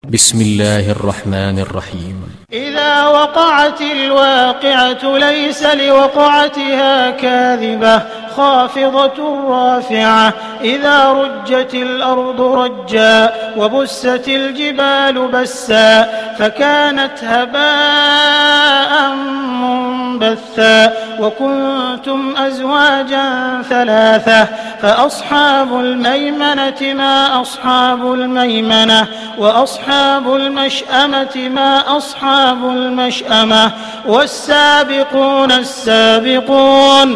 بسم الله الرحمن الرحيم. إذا وقعت الواقعة ليس لوقعتها كاذبة خافضة رافعة إذا رجت الأرض رجا وبست الجبال بسا فكانت هباء منبثا وكنتم أزواجا ثلاثة فأصحاب الميمنة ما أصحاب الميمنة وأصحاب المشأمة ما أصحاب المشأمة والسابقون السابقون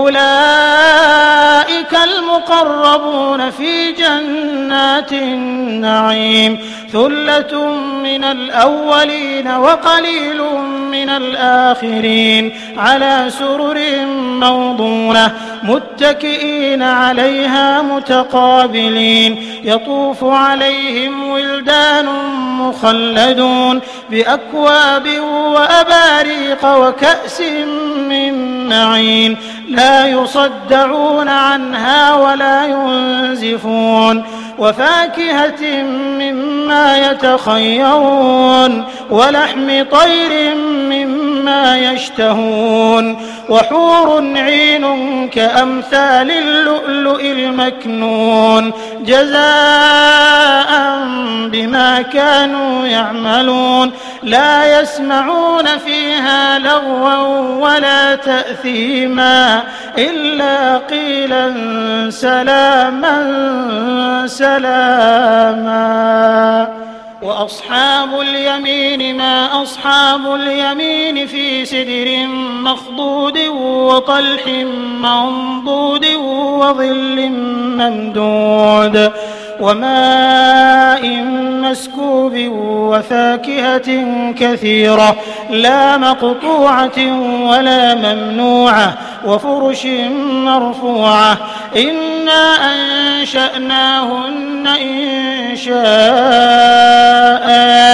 أولئك المقربون في جنات النعيم ثلة من الأولين وقليل من الآخرين على سرر موضونة متكئين عليها متقابلين يطوف عليهم ولدان مخلدون بأكواب وأباريق وكأس من معين لا يصدعون عنها ولا ينزفون وفاكهة مما يتخيرون ولحم طير مما يشتهون وحور عين كأمثال اللؤلؤ المكنون جزاء بما كانوا يعملون لا يسمعون فيها لغوا ولا تأثيما إلا قيلا سلاما سلاما وأصحاب اليمين ما أصحاب اليمين في سدر مخضود وطلح منضود وظل ممدود وماء مسكوب وفاكهة كثيرة لا مقطوعة ولا ممنوعة وفرش مرفوعة إنا أنشأناهن إنشاء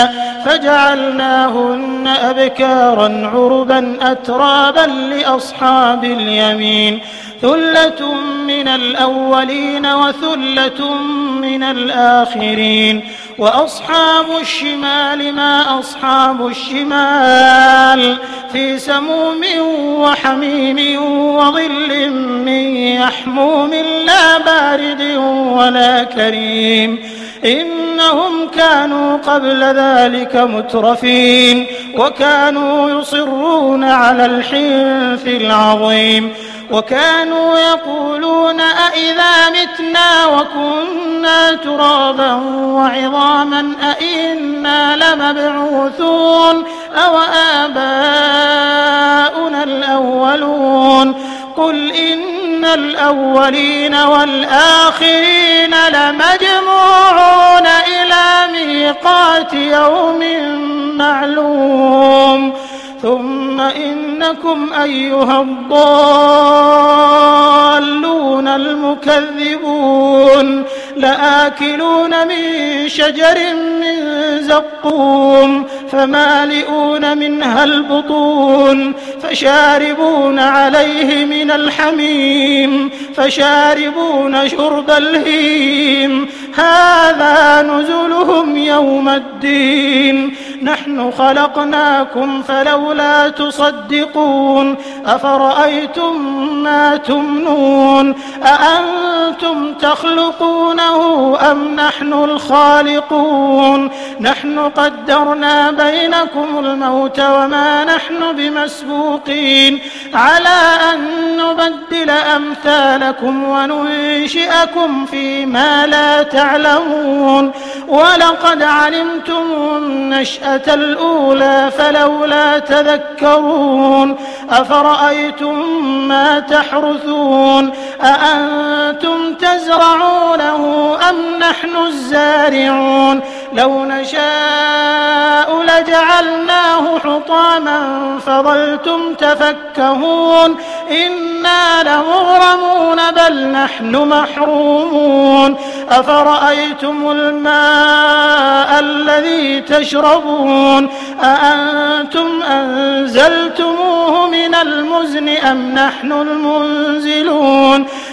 فجعلناهن أبكارا عربا أترابا لأصحاب اليمين ثلة من الأولين وثلة من الآخرين وأصحاب الشمال ما أصحاب الشمال في سموم وحميم وظل من يحموم لا بارد ولا كريم إنهم كانوا قبل ذلك مترفين وكانوا يصرون على الحنث العظيم وكانوا يقولون أئذا متنا وكنا ترابا وعظاما أئنا لمبعوثون أو آباؤنا الأولون قل إن الأولين والآخرين لمجموعون إلى ميقات يوم معلوم ثم إنكم أيها الضالون المكذبون لآكلون من شجر من زقوم فمالئون منها البطون فشاربون عليه من الحميم فشاربون شرب الهيم هذا نزلهم يوم الدين نحن خلقناكم فلولا تصدقون أفرأيتم ما تمنون أأنتم تخلقونه أم نحن الخالقون نحن قدرنا بينكم الموت وما نحن بمسبوقين على أن نبدل أمثالكم وننشئكم فيما لا تعلمون ولقد علمتم النشأة الأولى فلولا تذكرون أفرأيتم ما تحرثون أأنتم تزرعونه أم نحن الزارعون لو نشاء لجعلناه حطاما فظلتم تفكهون إنا لمغرمون بل نحن محرومون أفرأيتم الماء الذي تشربون أأنتم أنزلتموه من المزن أم نحن المنزلون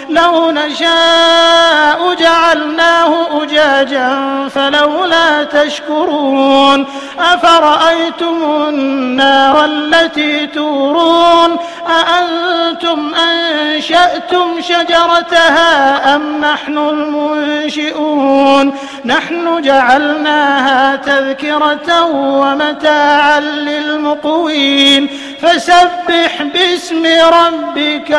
لو نشاء جعلناه أجاجا فلولا تشكرون أفرأيتم النار التي تورون أأنتم أنشأتم شجرتها أم نحن المنشئون نحن جعلناها تذكرة ومتاعا للمقوين فسبح باسم ربك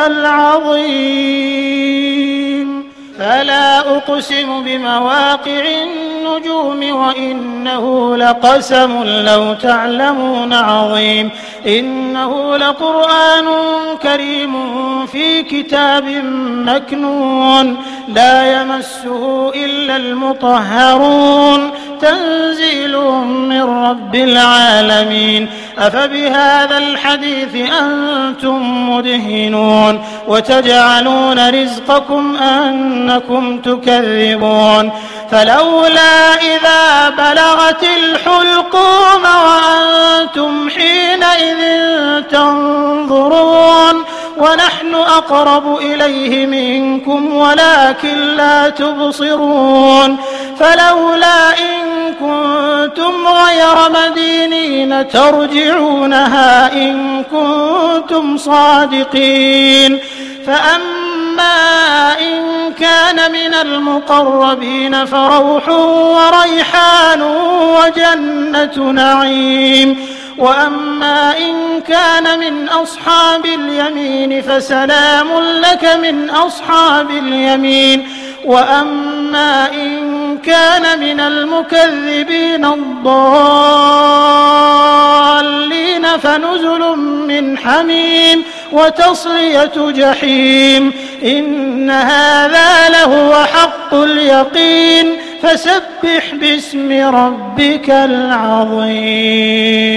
العظيم فلا أقسم بمواقع النجوم وإنه لقسم لو تعلمون عظيم إنه لقرآن كريم في كتاب مكنون لا يمسه إلا المطهرون تنزيل من رب العالمين أفبهذا الحديث أنتم مدهنون وتجعلون رزقكم أنكم تكذبون فلولا إذا بلغت الحلقوم وأنتم حينئذ تنظرون ونحن أقرب إليه منكم ولكن لا تبصرون فلولا إن كنتم غير مدينين ترجعونها إن كنتم صادقين فأما إن كان من المقربين فروح وريحان وجنة نعيم وأما إن كان من أصحاب اليمين فسلام لك من أصحاب اليمين وأما إن كان من المكذبين الضالين فنزل من حميم وتصلية جحيم إن هذا لهو حق اليقين فسبح باسم ربك العظيم